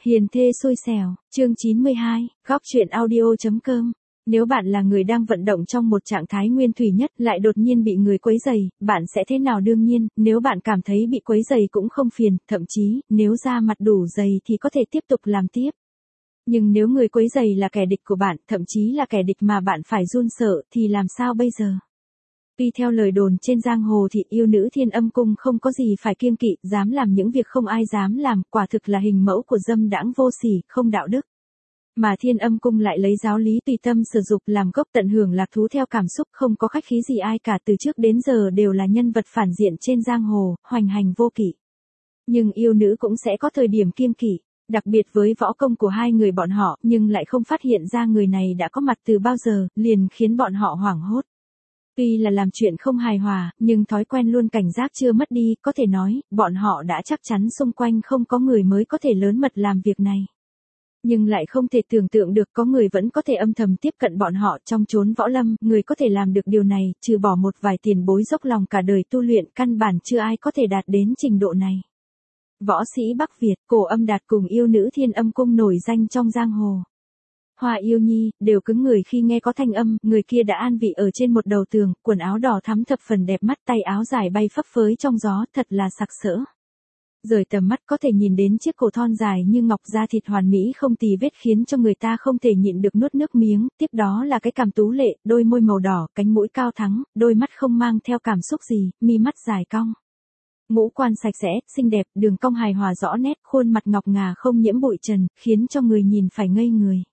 Hiền thê xui xẻo, chương 92, góc truyện audio.com. Nếu bạn là người đang vận động trong một trạng thái nguyên thủy nhất lại đột nhiên bị người quấy rầy, bạn sẽ thế nào? Đương nhiên, nếu bạn cảm thấy bị quấy rầy cũng không phiền, thậm chí, nếu da mặt đủ dày thì có thể tiếp tục làm tiếp. Nhưng nếu người quấy rầy là kẻ địch của bạn, thậm chí là kẻ địch mà bạn phải run sợ, thì làm sao bây giờ? Tuy theo lời đồn trên giang hồ thì yêu nữ Thiên Âm Cung không có gì phải kiêng kỵ, dám làm những việc không ai dám làm, quả thực là hình mẫu của dâm đãng vô sỉ, không đạo đức. Mà Thiên Âm Cung lại lấy giáo lý tùy tâm sử dụng làm gốc, tận hưởng lạc thú theo cảm xúc, không có khách khí gì ai cả, từ trước đến giờ đều là nhân vật phản diện trên giang hồ, hoành hành vô kỵ. Nhưng yêu nữ cũng sẽ có thời điểm kiêng kỵ, đặc biệt với võ công của hai người bọn họ, nhưng lại không phát hiện ra người này đã có mặt từ bao giờ, liền khiến bọn họ hoảng hốt. Tuy là làm chuyện không hài hòa, nhưng thói quen luôn cảnh giác chưa mất đi, có thể nói, bọn họ đã chắc chắn xung quanh không có người mới có thể lớn mật làm việc này. Nhưng lại không thể tưởng tượng được có người vẫn có thể âm thầm tiếp cận bọn họ trong chốn võ lâm, người có thể làm được điều này, trừ bỏ một vài tiền bối dốc lòng cả đời tu luyện, căn bản chưa ai có thể đạt đến trình độ này. Võ sĩ Bắc Việt, Cổ Âm Đạt cùng yêu nữ Thiên Âm Cung nổi danh trong giang hồ. Hoa Yêu Nhi, đều cứng người khi nghe có thanh âm, người kia đã an vị ở trên một đầu tường, quần áo đỏ thắm thập phần đẹp mắt, tay áo dài bay phấp phới trong gió, thật là sặc sỡ. Rời tầm mắt có thể nhìn đến chiếc cổ thon dài như ngọc, da thịt hoàn mỹ không tì vết khiến cho người ta không thể nhịn được nuốt nước miếng, tiếp đó là cái cằm tú lệ, đôi môi màu đỏ, cánh mũi cao thắng, đôi mắt không mang theo cảm xúc gì, mi mắt dài cong. Ngũ quan sạch sẽ, xinh đẹp, đường cong hài hòa rõ nét, khuôn mặt ngọc ngà không nhiễm bụi trần, khiến cho người nhìn phải ngây người.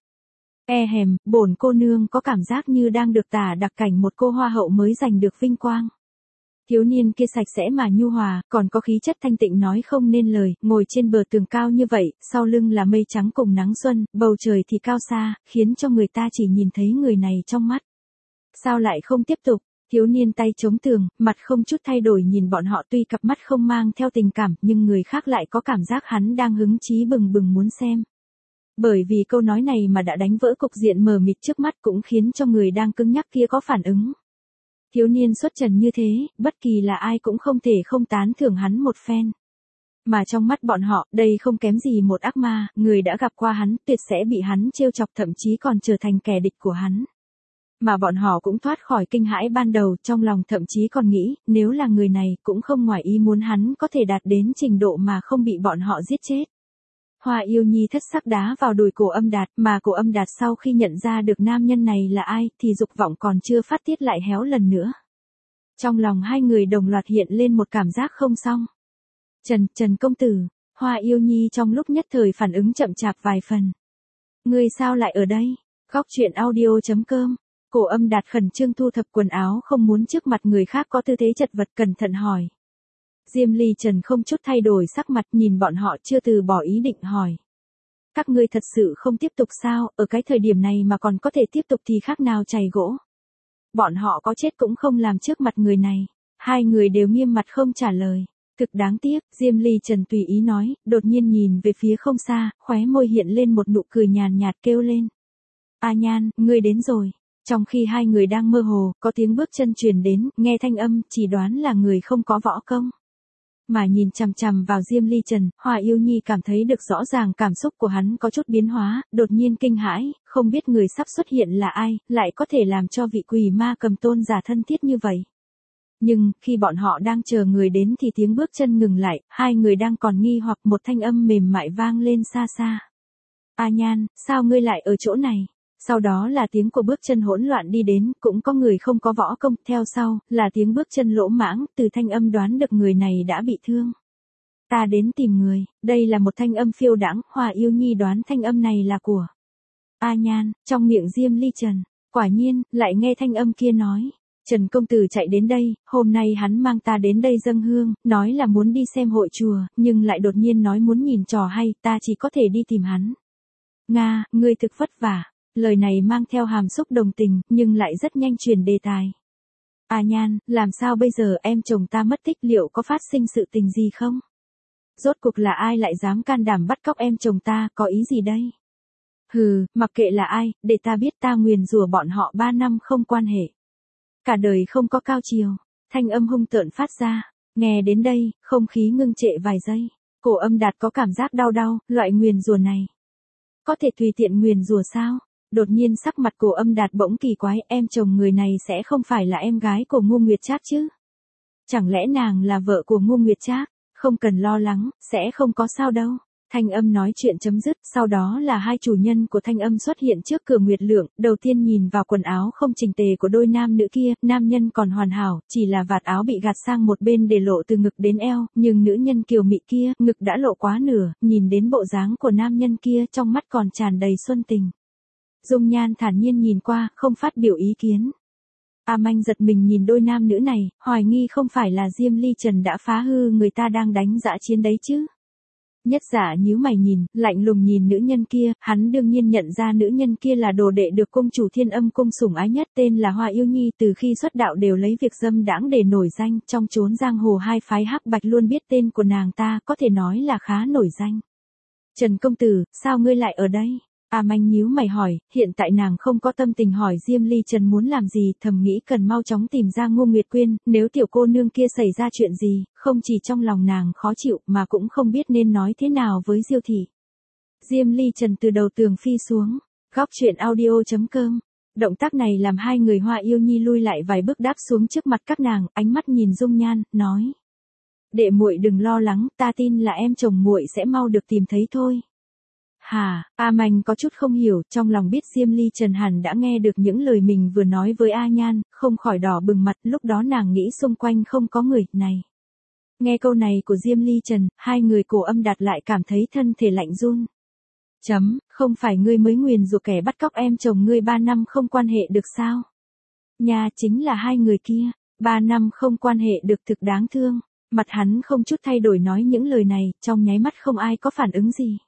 Hèm, bổn cô nương có cảm giác như đang được tả đặc cảnh một cô hoa hậu mới giành được vinh quang. Thiếu niên kia sạch sẽ mà nhu hòa, còn có khí chất thanh tịnh nói không nên lời, ngồi trên bờ tường cao như vậy, sau lưng là mây trắng cùng nắng xuân, bầu trời thì cao xa, khiến cho người ta chỉ nhìn thấy người này trong mắt. Sao lại không tiếp tục? Thiếu niên tay chống tường, mặt không chút thay đổi nhìn bọn họ, tuy cặp mắt không mang theo tình cảm, nhưng người khác lại có cảm giác hắn đang hứng chí bừng bừng muốn xem. Bởi vì câu nói này mà đã đánh vỡ cục diện mờ mịt trước mắt, cũng khiến cho người đang cứng nhắc kia có phản ứng. Thiếu niên xuất trần như thế, bất kỳ là ai cũng không thể không tán thưởng hắn một phen. Mà trong mắt bọn họ, đây không kém gì một ác ma, người đã gặp qua hắn, tuyệt sẽ bị hắn trêu chọc, thậm chí còn trở thành kẻ địch của hắn. Mà bọn họ cũng thoát khỏi kinh hãi ban đầu, trong lòng thậm chí còn nghĩ, nếu là người này, cũng không ngoài ý muốn hắn có thể đạt đến trình độ mà không bị bọn họ giết chết. Hoa Yêu Nhi thất sắc đá vào đùi Cổ Âm Đạt, mà Cổ Âm Đạt sau khi nhận ra được nam nhân này là ai, thì dục vọng còn chưa phát tiết lại héo lần nữa. Trong lòng hai người đồng loạt hiện lên một cảm giác không xong. Trần công tử, Hoa Yêu Nhi trong lúc nhất thời phản ứng chậm chạp vài phần. Ngươi sao lại ở đây? Góc truyện audio.com. Cổ Âm Đạt khẩn trương thu thập quần áo, không muốn trước mặt người khác có tư thế chật vật, cẩn thận hỏi. Diêm Ly Trần không chút thay đổi sắc mặt, nhìn bọn họ chưa từ bỏ ý định hỏi. Các ngươi thật sự không tiếp tục sao, ở cái thời điểm này mà còn có thể tiếp tục thì khác nào chày gỗ. Bọn họ có chết cũng không làm trước mặt người này. Hai người đều nghiêm mặt không trả lời. Thực đáng tiếc, Diêm Ly Trần tùy ý nói, đột nhiên nhìn về phía không xa, khóe môi hiện lên một nụ cười nhàn nhạt kêu lên. A Nhan, ngươi đến rồi. Trong khi hai người đang mơ hồ, có tiếng bước chân truyền đến, nghe thanh âm, chỉ đoán là người không có võ công. Mà nhìn chằm chằm vào Diêm Ly Trần, Hoa Yêu Nhi cảm thấy được rõ ràng cảm xúc của hắn có chút biến hóa, đột nhiên kinh hãi, không biết người sắp xuất hiện là ai, lại có thể làm cho vị quỷ ma cầm tôn giả thân thiết như vậy. Nhưng, khi bọn họ đang chờ người đến thì tiếng bước chân ngừng lại, hai người đang còn nghi hoặc, một thanh âm mềm mại vang lên xa xa. A Nhan, sao ngươi lại ở chỗ này? Sau đó là tiếng của bước chân hỗn loạn đi đến, cũng có người không có võ công, theo sau, là tiếng bước chân lỗ mãng, từ thanh âm đoán được người này đã bị thương. Ta đến tìm người, đây là một thanh âm phiêu đãng, Hoa Yêu Nhi đoán thanh âm này là của A Nhan, trong miệng Diêm Ly Trần, quả nhiên, lại nghe thanh âm kia nói. Trần công tử chạy đến đây, hôm nay hắn mang ta đến đây dâng hương, nói là muốn đi xem hội chùa, nhưng lại đột nhiên nói muốn nhìn trò hay, ta chỉ có thể đi tìm hắn. Nga, ngươi thực vất vả. Lời này mang theo hàm xúc đồng tình, nhưng lại rất nhanh chuyển đề tài. A Nhan, làm sao bây giờ, em chồng ta mất tích, liệu có phát sinh sự tình gì không? Rốt cuộc là ai lại dám can đảm bắt cóc em chồng ta, có ý gì đây? Hừ, mặc kệ là ai, để ta biết, ta nguyền rủa bọn họ 3 năm không quan hệ. Cả đời không có cao chiều. Thanh âm hung tợn phát ra. Nghe đến đây, không khí ngưng trệ vài giây. Cổ Âm Đạt có cảm giác đau đau, loại nguyền rủa này. Có thể tùy tiện nguyền rủa sao? Đột nhiên sắc mặt Cổ Âm Đạt bỗng kỳ quái, em chồng người này sẽ không phải là em gái của Ngô Nguyệt Trác chứ? Chẳng lẽ nàng là vợ của Ngô Nguyệt Trác? Không cần lo lắng, sẽ không có sao đâu. Thanh Âm nói chuyện chấm dứt, sau đó là hai chủ nhân của Thanh Âm xuất hiện trước cửa Nguyệt Lượng, đầu tiên nhìn vào quần áo không chỉnh tề của đôi nam nữ kia, nam nhân còn hoàn hảo, chỉ là vạt áo bị gạt sang một bên để lộ từ ngực đến eo, nhưng nữ nhân kiều mị kia, ngực đã lộ quá nửa, nhìn đến bộ dáng của nam nhân kia trong mắt còn tràn đầy xuân tình. Dung Nhan thản nhiên nhìn qua, không phát biểu ý kiến. A Manh giật mình nhìn đôi nam nữ này, hoài nghi không phải là Diêm Ly Trần đã phá hư người ta đang đánh dã chiến đấy chứ. Nhất Giả nhíu mày nhìn, lạnh lùng nhìn nữ nhân kia, hắn đương nhiên nhận ra nữ nhân kia là đồ đệ được cung chủ Thiên Âm cung sủng ái nhất, tên là Hoa Yêu Nhi, từ khi xuất đạo đều lấy việc dâm đãng để nổi danh, trong chốn giang hồ hai phái hắc bạch luôn biết tên của nàng ta, có thể nói là khá nổi danh. Trần công tử, sao ngươi lại ở đây? A Manh nhíu mày hỏi, hiện tại nàng không có tâm tình hỏi Diêm Ly Trần muốn làm gì, thầm nghĩ cần mau chóng tìm ra Ngô Nguyệt Quyên, nếu tiểu cô nương kia xảy ra chuyện gì, không chỉ trong lòng nàng khó chịu mà cũng không biết nên nói thế nào với Diêu thị. Diêm Ly Trần từ đầu tường phi xuống, góc truyện audio.com. Động tác này làm hai người Hoa Yêu Nhi lui lại vài bước đáp xuống trước mặt các nàng, ánh mắt nhìn Dung Nhan, nói: "Đệ muội đừng lo lắng, ta tin là em chồng muội sẽ mau được tìm thấy thôi." Hả? A Manh có chút không hiểu, trong lòng biết Diêm Ly Trần hẳn đã nghe được những lời mình vừa nói với A Nhan, không khỏi đỏ bừng mặt, lúc đó nàng nghĩ xung quanh không có người, này. Nghe câu này của Diêm Ly Trần, hai người Cổ Âm Đạt lại cảm thấy thân thể lạnh run. Không phải ngươi mới nguyền rủa kẻ bắt cóc em chồng ngươi 3 năm không quan hệ được sao? Nhà chính là hai người kia, 3 năm không quan hệ được thực đáng thương. Mặt hắn không chút thay đổi nói những lời này, trong nháy mắt không ai có phản ứng gì.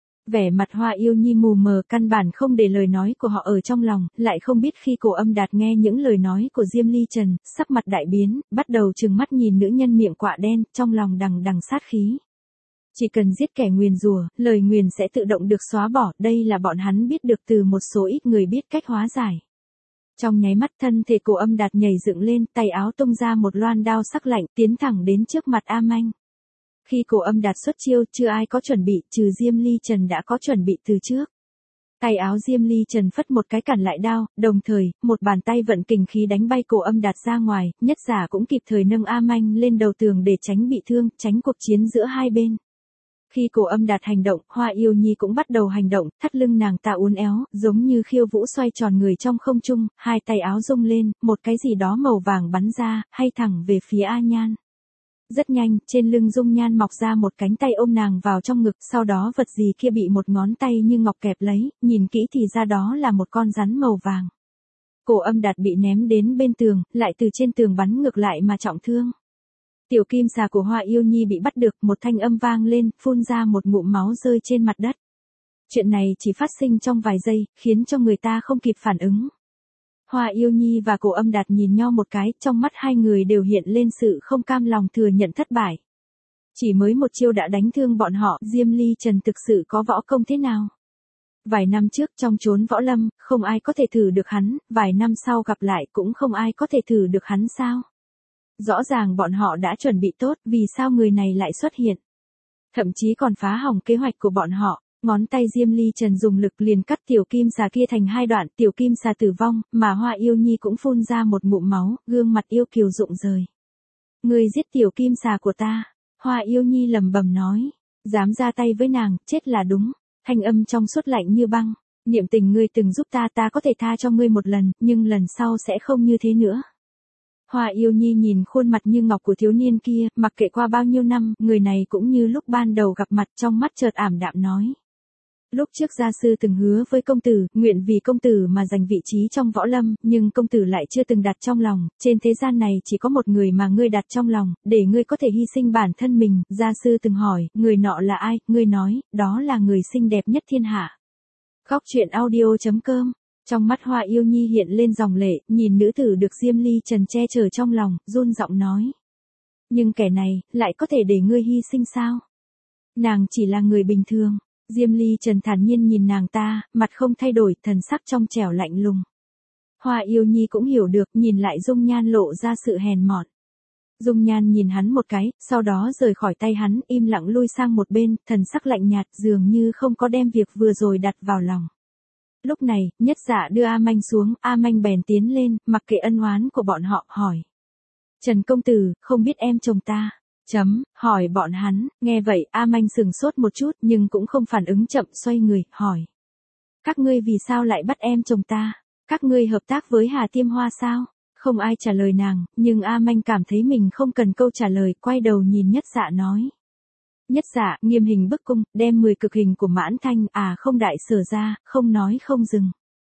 Vẻ mặt Hoa Yêu Nhi mù mờ căn bản không để lời nói của họ ở trong lòng, lại không biết khi Cổ Âm Đạt nghe những lời nói của Diêm Ly Trần, sắc mặt đại biến, bắt đầu trừng mắt nhìn nữ nhân miệng quạ đen, trong lòng đằng đằng sát khí. Chỉ cần giết kẻ nguyền rủa, lời nguyền sẽ tự động được xóa bỏ, đây là bọn hắn biết được từ một số ít người biết cách hóa giải. Trong nháy mắt thân thể Cổ Âm Đạt nhảy dựng lên, tay áo tung ra một loan đao sắc lạnh, tiến thẳng đến trước mặt A Manh. Khi Cổ Âm Đạt xuất chiêu, chưa ai có chuẩn bị, trừ Diêm Ly Trần đã có chuẩn bị từ trước. Tay áo Diêm Ly Trần phất một cái cản lại đao, đồng thời, một bàn tay vận kình khí đánh bay Cổ Âm Đạt ra ngoài, Nhất Giả cũng kịp thời nâng A Manh lên đầu tường để tránh bị thương, tránh cuộc chiến giữa hai bên. Khi Cổ Âm Đạt hành động, Hoa Yêu Nhi cũng bắt đầu hành động, thắt lưng nàng ta uốn éo, giống như khiêu vũ xoay tròn người trong không trung, hai tay áo rung lên, một cái gì đó màu vàng bắn ra, hay thẳng về phía A Nhan. Rất nhanh, trên lưng Dung Nhan mọc ra một cánh tay ôm nàng vào trong ngực, sau đó vật gì kia bị một ngón tay như ngọc kẹp lấy, nhìn kỹ thì ra đó là một con rắn màu vàng. Cổ Âm Đạt bị ném đến bên tường, lại từ trên tường bắn ngược lại mà trọng thương. Tiểu kim xà của Hoa Yêu Nhi bị bắt được, một thanh âm vang lên, phun ra một ngụm máu rơi trên mặt đất. Chuyện này chỉ phát sinh trong vài giây, khiến cho người ta không kịp phản ứng. Hoa Yêu Nhi và Cổ Âm Đạt nhìn nhau một cái, trong mắt hai người đều hiện lên sự không cam lòng thừa nhận thất bại. Chỉ mới một chiêu đã đánh thương bọn họ, Diêm Ly Trần thực sự có võ công thế nào? Vài năm trước trong chốn võ lâm, không ai có thể thử được hắn, vài năm sau gặp lại cũng không ai có thể thử được hắn sao? Rõ ràng bọn họ đã chuẩn bị tốt, vì sao người này lại xuất hiện? Thậm chí còn phá hỏng kế hoạch của bọn họ. Ngón tay Diêm Ly Trần dùng lực liền cắt tiểu kim xà kia thành hai đoạn, tiểu kim xà tử vong, mà Hoa Yêu Nhi cũng phun ra một ngụm máu, gương mặt yêu kiều rụng rời. Ngươi giết tiểu kim xà của ta, Hoa Yêu Nhi lẩm bẩm nói, dám ra tay với nàng, chết là đúng. Thanh âm trong suốt lạnh như băng, niệm tình ngươi từng giúp ta, ta có thể tha cho ngươi một lần, nhưng lần sau sẽ không như thế nữa. Hoa Yêu Nhi nhìn khuôn mặt như ngọc của thiếu niên kia, mặc kệ qua bao nhiêu năm, người này cũng như lúc ban đầu gặp mặt, trong mắt chợt ảm đạm nói. Lúc trước gia sư từng hứa với công tử, nguyện vì công tử mà giành vị trí trong võ lâm, nhưng công tử lại chưa từng đặt trong lòng, trên thế gian này chỉ có một người mà ngươi đặt trong lòng, để ngươi có thể hy sinh bản thân mình, gia sư từng hỏi, người nọ là ai, ngươi nói, đó là người xinh đẹp nhất thiên hạ. Góc truyện audio.com. Trong mắt Hoa Yêu Nhi hiện lên dòng lệ, nhìn nữ tử được Diêm Ly Trần che chở trong lòng, run giọng nói. Nhưng kẻ này, lại có thể để ngươi hy sinh sao? Nàng chỉ là người bình thường. Diêm Ly Trần thản nhiên nhìn nàng ta, mặt không thay đổi, thần sắc trong trẻo lạnh lùng. Hoa Yêu Nhi cũng hiểu được, nhìn lại Dung Nhan lộ ra sự hèn mọn. Dung Nhan nhìn hắn một cái, sau đó rời khỏi tay hắn, im lặng lui sang một bên, thần sắc lạnh nhạt, dường như không có đem việc vừa rồi đặt vào lòng. Lúc này, Nhất Dạ đưa A Manh xuống, A Manh bèn tiến lên, mặc kệ ân oán của bọn họ, hỏi. Trần công tử, không biết em chồng ta? Hỏi bọn hắn, nghe vậy, A Manh sừng sốt một chút, nhưng cũng không phản ứng chậm, xoay người, hỏi. Các ngươi vì sao lại bắt em chồng ta? Các ngươi hợp tác với Hà Tiêm Hoa sao? Không ai trả lời nàng, nhưng A Manh cảm thấy mình không cần câu trả lời, quay đầu nhìn Nhất Dạ nói. Nhất Dạ, nghiêm hình bức cung, đem 10 cực hình của Mãn Thanh, không đại sở ra, không nói không dừng.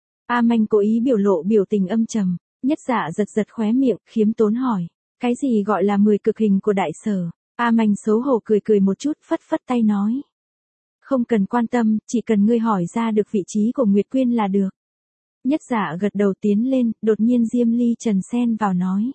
A Manh cố ý biểu lộ biểu tình âm trầm, Nhất Dạ giật giật khóe miệng, khiếm tốn hỏi. Cái gì gọi là 10 cực hình của đại sở? A Manh xấu hổ cười cười một chút, phất phất tay nói. Không cần quan tâm, chỉ cần ngươi hỏi ra được vị trí của Nguyệt Quyên là được. Nhất Dạ gật đầu tiến lên, đột nhiên Diêm Ly Trần xen vào nói.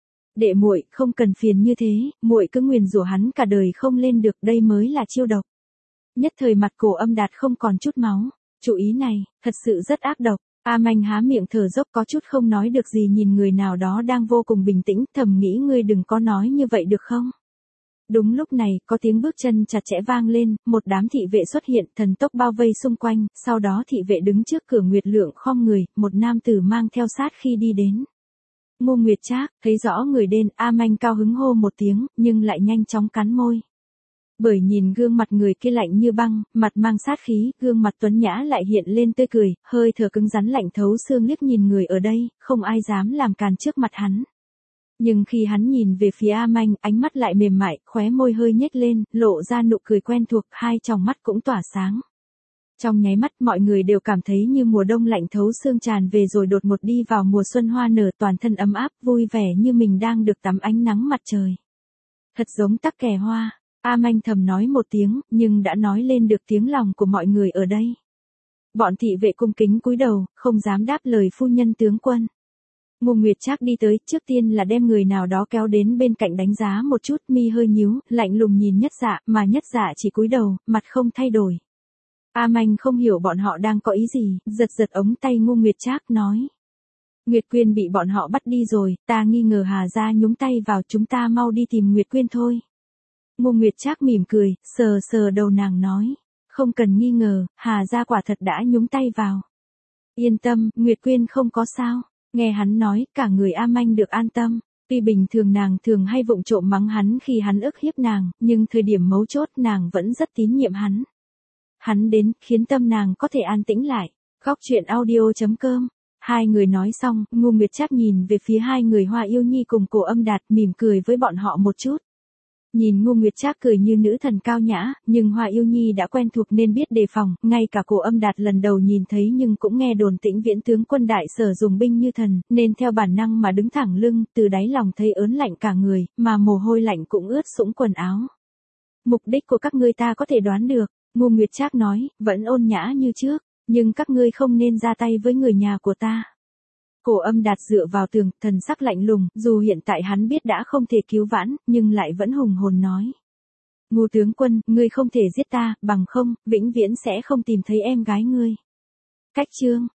Đệ muội, không cần phiền như thế, muội cứ nguyền rủa hắn cả đời không lên được, đây mới là chiêu độc. Nhất thời mặt Cổ Âm Đạt không còn chút máu, chủ ý này, thật sự rất ác độc. A Manh há miệng thở dốc có chút không nói được gì nhìn người nào đó đang vô cùng bình tĩnh, thầm nghĩ ngươi đừng có nói như vậy được không? Đúng lúc này, có tiếng bước chân chặt chẽ vang lên, một đám thị vệ xuất hiện, thần tốc bao vây xung quanh, sau đó thị vệ đứng trước cửa Nguyệt Lượng khom người, một nam tử mang theo sát khi đi đến. Ngô Nguyệt Trác, thấy rõ người đến, A Manh cao hứng hô một tiếng, nhưng lại nhanh chóng cắn môi. Bởi nhìn gương mặt người kia lạnh như băng, mặt mang sát khí, gương mặt tuấn nhã lại hiện lên tươi cười, hơi thở cứng rắn lạnh thấu xương liếc nhìn người ở đây, không ai dám làm càn trước mặt hắn. Nhưng khi hắn nhìn về phía A Manh, ánh mắt lại mềm mại, khóe môi hơi nhếch lên, lộ ra nụ cười quen thuộc, hai tròng mắt cũng tỏa sáng. Trong nháy mắt mọi người đều cảm thấy như mùa đông lạnh thấu xương tràn về rồi đột ngột đi vào mùa xuân hoa nở, toàn thân ấm áp, vui vẻ như mình đang được tắm ánh nắng mặt trời. Thật giống tắc kè hoa. A Manh thầm nói một tiếng, nhưng đã nói lên được tiếng lòng của mọi người ở đây. Bọn thị vệ cung kính cúi đầu, không dám đáp lời phu nhân tướng quân. Ngô Nguyệt Trác đi tới, trước tiên là đem người nào đó kéo đến bên cạnh đánh giá một chút, mi hơi nhíu, lạnh lùng nhìn Nhất Dạ, mà Nhất Dạ chỉ cúi đầu, mặt không thay đổi. A Manh không hiểu bọn họ đang có ý gì, giật giật ống tay Ngô Nguyệt Trác nói. Nguyệt Quyên bị bọn họ bắt đi rồi, ta nghi ngờ Hà gia nhúng tay vào, chúng ta mau đi tìm Nguyệt Quyên thôi. Ngô Nguyệt Trác mỉm cười, sờ sờ đầu nàng nói. Không cần nghi ngờ, Hà gia quả thật đã nhúng tay vào. Yên tâm, Nguyệt Quyên không có sao. Nghe hắn nói, cả người A Manh được an tâm. Tuy bình thường nàng thường hay vụng trộm mắng hắn khi hắn ức hiếp nàng, nhưng thời điểm mấu chốt nàng vẫn rất tín nhiệm hắn. Hắn đến, khiến tâm nàng có thể an tĩnh lại. Góc truyện audio.com. Hai người nói xong, Ngô Nguyệt Trác nhìn về phía hai người Hoa Yêu Nhi cùng Cổ Âm Đạt, mỉm cười với bọn họ một chút. Nhìn Ngô Nguyệt Trác cười như nữ thần cao nhã, nhưng Hoa Yêu Nhi đã quen thuộc nên biết đề phòng, ngay cả Cổ Âm Đạt lần đầu nhìn thấy nhưng cũng nghe đồn Tĩnh Viễn tướng quân đại sở dùng binh như thần, nên theo bản năng mà đứng thẳng lưng, từ đáy lòng thấy ớn lạnh cả người, mà mồ hôi lạnh cũng ướt sũng quần áo. Mục đích của các ngươi ta có thể đoán được, Ngô Nguyệt Trác nói, vẫn ôn nhã như trước, nhưng các ngươi không nên ra tay với người nhà của ta. Cổ Âm Đạt dựa vào tường, thần sắc lạnh lùng, dù hiện tại hắn biết đã không thể cứu vãn, nhưng lại vẫn hùng hồn nói. Ngô tướng quân, ngươi không thể giết ta, bằng không, vĩnh viễn sẽ không tìm thấy em gái ngươi. Cách chương.